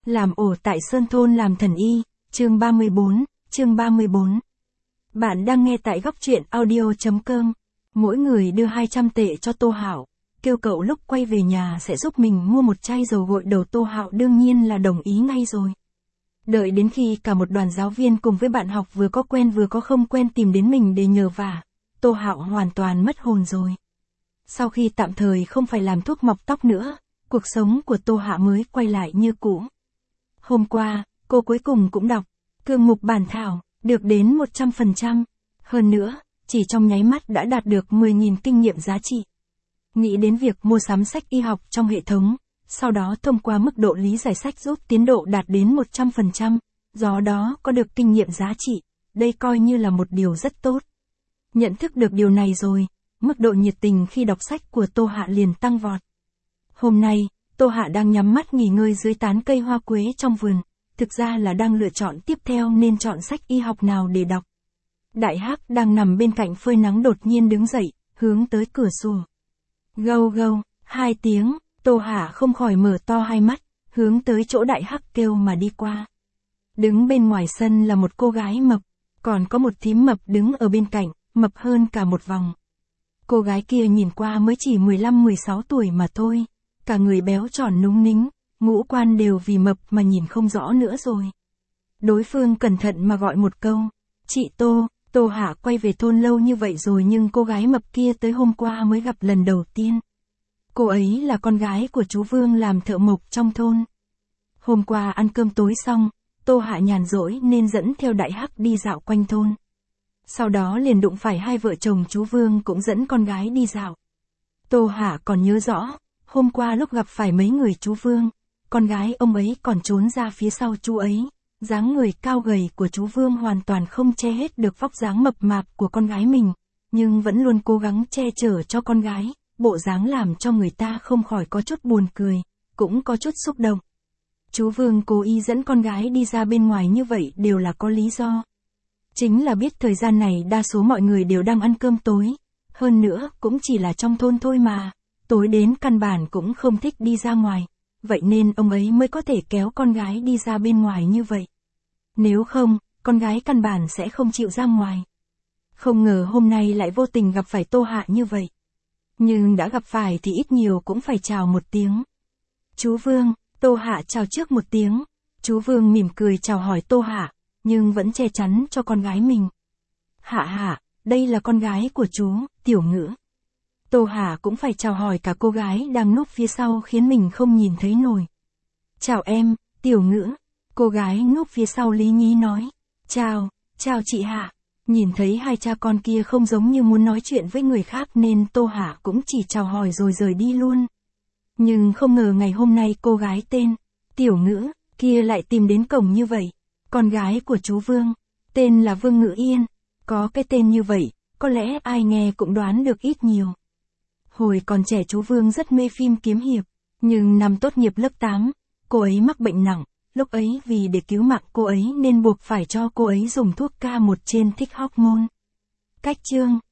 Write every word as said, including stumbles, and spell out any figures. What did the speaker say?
Làm ổ tại Sơn Thôn làm thần y, chương ba mươi bốn, chương ba mươi bốn. Bạn đang nghe tại góc truyện audio.com. Mỗi người đưa hai trăm tệ cho Tô Hạo, kêu cậu lúc quay về nhà sẽ giúp mình mua một chai dầu gội đầu. Tô Hạo đương nhiên là đồng ý ngay rồi. Đợi đến khi cả một đoàn giáo viên cùng với bạn học vừa có quen vừa có không quen tìm đến mình để nhờ vả, Tô Hạo hoàn toàn mất hồn rồi. Sau khi tạm thời không phải làm thuốc mọc tóc nữa, cuộc sống của Tô Hạo mới quay lại như cũ. Hôm qua, cô cuối cùng cũng đọc cương mục bản thảo, được đến một trăm phần trăm. Hơn nữa, chỉ trong nháy mắt đã đạt được mười nghìn kinh nghiệm giá trị. Nghĩ đến việc mua sắm sách y học trong hệ thống, sau đó thông qua mức độ lý giải sách giúp tiến độ đạt đến một trăm phần trăm, do đó có được kinh nghiệm giá trị, đây coi như là một điều rất tốt. Nhận thức được điều này rồi, mức độ nhiệt tình khi đọc sách của Tô Hạ liền tăng vọt. Hôm nay, Tô Hạ đang nhắm mắt nghỉ ngơi dưới tán cây hoa quế trong vườn, thực ra là đang lựa chọn tiếp theo nên chọn sách y học nào để đọc. Đại Hắc đang nằm bên cạnh phơi nắng đột nhiên đứng dậy, hướng tới cửa sổ. Gâu gâu, hai tiếng, Tô Hạ không khỏi mở to hai mắt, hướng tới chỗ Đại Hắc kêu mà đi qua. Đứng bên ngoài sân là một cô gái mập, còn có một thím mập đứng ở bên cạnh, mập hơn cả một vòng. Cô gái kia nhìn qua mới chỉ mười lăm mười sáu tuổi mà thôi, cả người béo tròn núng nính, ngũ quan đều vì mập mà nhìn không rõ nữa rồi. Đối phương cẩn thận mà gọi một câu, chị Tô. Tô Hạ quay về thôn lâu như vậy rồi nhưng cô gái mập kia tới hôm qua mới gặp lần đầu tiên. Cô ấy là con gái của chú Vương làm thợ mộc trong thôn. Hôm qua ăn cơm tối xong, Tô Hạ nhàn rỗi nên dẫn theo Đại Hắc đi dạo quanh thôn. Sau đó liền đụng phải hai vợ chồng chú Vương cũng dẫn con gái đi dạo. Tô Hạ còn nhớ rõ, hôm qua lúc gặp phải mấy người chú Vương, con gái ông ấy còn trốn ra phía sau chú ấy. Dáng người cao gầy của chú Vương hoàn toàn không che hết được vóc dáng mập mạp của con gái mình, nhưng vẫn luôn cố gắng che chở cho con gái, bộ dáng làm cho người ta không khỏi có chút buồn cười, cũng có chút xúc động. Chú Vương cố ý dẫn con gái đi ra bên ngoài như vậy đều là có lý do. Chính là biết thời gian này đa số mọi người đều đang ăn cơm tối, hơn nữa cũng chỉ là trong thôn thôi mà, tối đến căn bản cũng không thích đi ra ngoài. Vậy nên ông ấy mới có thể kéo con gái đi ra bên ngoài như vậy. Nếu không, con gái căn bản sẽ không chịu ra ngoài. Không ngờ hôm nay lại vô tình gặp phải Tô Hạ như vậy. Nhưng đã gặp phải thì ít nhiều cũng phải chào một tiếng. Chú Vương, Tô Hạ chào trước một tiếng. Chú Vương mỉm cười chào hỏi Tô Hạ, nhưng vẫn che chắn cho con gái mình. Hạ hạ, đây là con gái của chú, Tiểu Ngữ. Tô Hạ cũng phải chào hỏi cả cô gái đang núp phía sau khiến mình không nhìn thấy nổi. Chào em, Tiểu Ngữ. Cô gái núp phía sau lý nhí nói. Chào, chào chị Hạ. Nhìn thấy hai cha con kia không giống như muốn nói chuyện với người khác nên Tô Hạ cũng chỉ chào hỏi rồi rời đi luôn. Nhưng không ngờ ngày hôm nay cô gái tên Tiểu Ngữ kia lại tìm đến cổng như vậy. Con gái của chú Vương, tên là Vương Ngữ Yên. Có cái tên như vậy, có lẽ ai nghe cũng đoán được ít nhiều. Hồi còn trẻ chú Vương rất mê phim kiếm hiệp, nhưng năm tốt nghiệp lớp tám, cô ấy mắc bệnh nặng, lúc ấy vì để cứu mạng cô ấy nên buộc phải cho cô ấy dùng thuốc K một trên thích hormone. Cách chương,